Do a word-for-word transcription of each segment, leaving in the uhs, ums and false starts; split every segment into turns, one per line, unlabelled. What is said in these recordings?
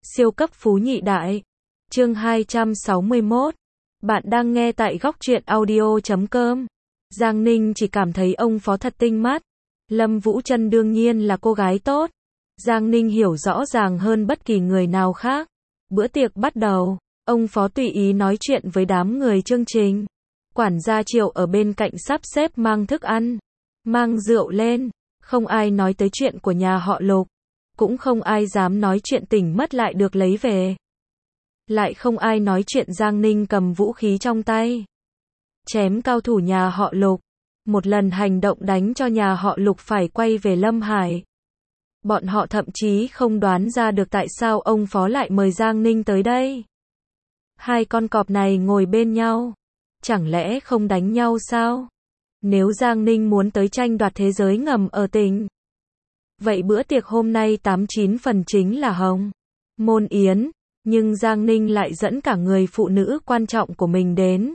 Siêu cấp phú nhị đại. Chương hai trăm sáu mươi mốt. Bạn đang nghe tại góc truyện audio chấm com. Giang Ninh chỉ cảm thấy ông phó thật tinh mắt. Lâm Vũ Trân đương nhiên là cô gái tốt. Giang Ninh hiểu rõ ràng hơn bất kỳ người nào khác. Bữa tiệc bắt đầu, ông phó tùy ý nói chuyện với đám người chương trình. Quản gia Triệu ở bên cạnh sắp xếp mang thức ăn, mang rượu lên. Không ai nói tới chuyện của nhà họ Lục. Cũng không ai dám nói chuyện tỉnh mất lại được lấy về. Lại không ai nói chuyện Giang Ninh cầm vũ khí trong tay, chém cao thủ nhà họ Lục. Một lần hành động đánh cho nhà họ Lục phải quay về Lâm Hải. Bọn họ thậm chí không đoán ra được tại sao ông phó lại mời Giang Ninh tới đây. Hai con cọp này ngồi bên nhau, chẳng lẽ không đánh nhau sao? Nếu Giang Ninh muốn tới tranh đoạt thế giới ngầm ở tỉnh, vậy bữa tiệc hôm nay tám chín phần chính là hồng môn yến. Nhưng Giang Ninh lại dẫn cả người phụ nữ quan trọng của mình đến.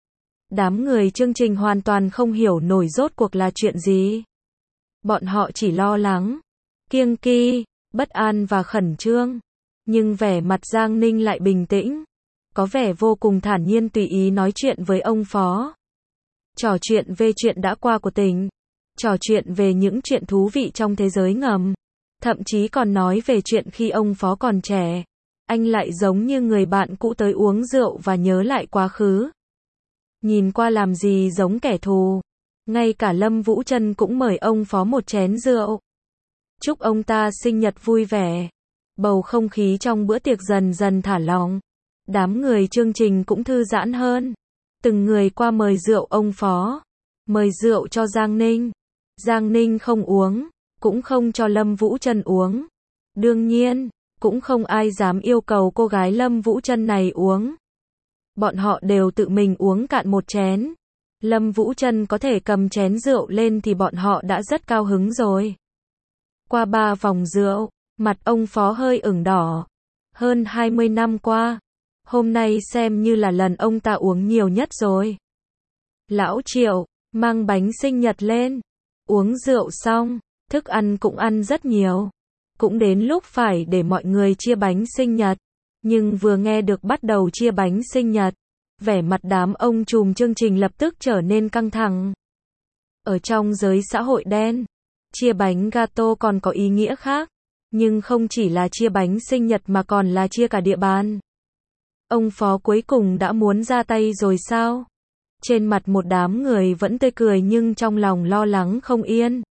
Đám người chương trình hoàn toàn không hiểu nổi rốt cuộc là chuyện gì. Bọn họ chỉ lo lắng, kiêng kỵ, bất an và khẩn trương. Nhưng vẻ mặt Giang Ninh lại bình tĩnh, có vẻ vô cùng thản nhiên tùy ý nói chuyện với ông phó. Trò chuyện về chuyện đã qua của tỉnh, trò chuyện về những chuyện thú vị trong thế giới ngầm. Thậm chí còn nói về chuyện khi ông phó còn trẻ, anh lại giống như người bạn cũ tới uống rượu và nhớ lại quá khứ. Nhìn qua làm gì giống kẻ thù. Ngay cả Lâm Vũ Trân cũng mời ông phó một chén rượu. Chúc ông ta sinh nhật vui vẻ. Bầu không khí trong bữa tiệc dần dần thả lỏng. Đám người chương trình cũng thư giãn hơn. Từng người qua mời rượu ông phó, mời rượu cho Giang Ninh. Giang Ninh không uống, cũng không cho Lâm Vũ Trân uống. Đương nhiên, cũng không ai dám yêu cầu cô gái Lâm Vũ Trân này uống. Bọn họ đều tự mình uống cạn một chén. Lâm Vũ Trân có thể cầm chén rượu lên thì bọn họ đã rất cao hứng rồi. Qua ba vòng rượu, mặt ông phó hơi ửng đỏ. Hơn hai mươi năm qua, hôm nay xem như là lần ông ta uống nhiều nhất rồi. Lão Triệu, mang bánh sinh nhật lên. Uống rượu xong, thức ăn cũng ăn rất nhiều. Cũng đến lúc phải để mọi người chia bánh sinh nhật. Nhưng vừa nghe được bắt đầu chia bánh sinh nhật, vẻ mặt đám ông trùm chương trình lập tức trở nên căng thẳng. Ở trong giới xã hội đen, chia bánh gato còn có ý nghĩa khác. Nhưng không chỉ là chia bánh sinh nhật mà còn là chia cả địa bàn. Ông phó cuối cùng đã muốn ra tay rồi sao? Trên mặt một đám người vẫn tươi cười nhưng trong lòng lo lắng không yên.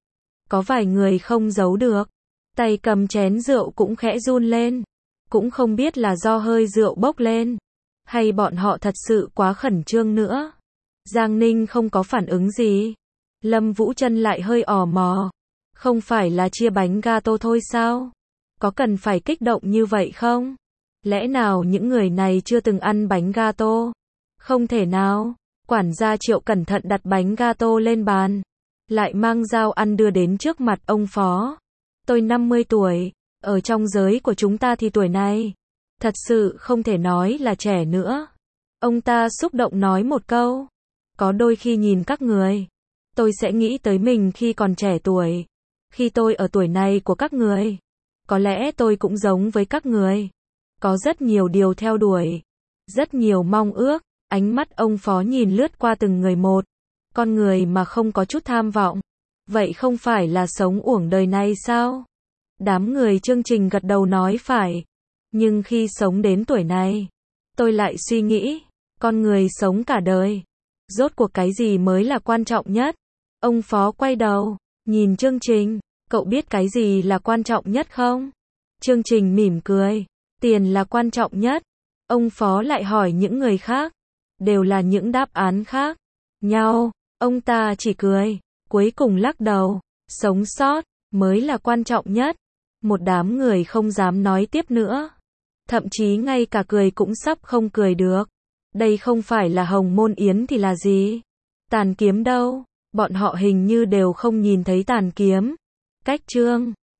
Có vài người không giấu được, tay cầm chén rượu cũng khẽ run lên. Cũng không biết là do hơi rượu bốc lên, hay bọn họ thật sự quá khẩn trương nữa. Giang Ninh không có phản ứng gì. Lâm Vũ Trân lại hơi ò mò. Không phải là chia bánh gato thôi sao? Có cần phải kích động như vậy không? Lẽ nào những người này chưa từng ăn bánh gato? Không thể nào. Quản gia Triệu cẩn thận đặt bánh gato lên bàn, lại mang dao ăn đưa đến trước mặt ông phó. Tôi năm mươi tuổi, ở trong giới của chúng ta thì tuổi này thật sự không thể nói là trẻ nữa. Ông ta xúc động nói một câu. Có đôi khi nhìn các người, tôi sẽ nghĩ tới mình khi còn trẻ tuổi. Khi tôi ở tuổi này của các người, có lẽ tôi cũng giống với các người. Có rất nhiều điều theo đuổi, rất nhiều mong ước. Ánh mắt ông phó nhìn lướt qua từng người một. Con người mà không có chút tham vọng, vậy không phải là sống uổng đời này sao? Đám người chương trình gật đầu nói phải. Nhưng khi sống đến tuổi này, tôi lại suy nghĩ, con người sống cả đời, rốt cuộc cái gì mới là quan trọng nhất? Ông phó quay đầu, nhìn chương trình, cậu biết cái gì là quan trọng nhất không? Chương trình mỉm cười, tiền là quan trọng nhất. Ông phó lại hỏi những người khác, đều là những đáp án khác nhau. Ông ta chỉ cười, cuối cùng lắc đầu, sống sót mới là quan trọng nhất. Một đám người không dám nói tiếp nữa. Thậm chí ngay cả cười cũng sắp không cười được. Đây không phải là hồng môn yến thì là gì? Tàn kiếm đâu? Bọn họ hình như đều không nhìn thấy tàn kiếm. Cách chương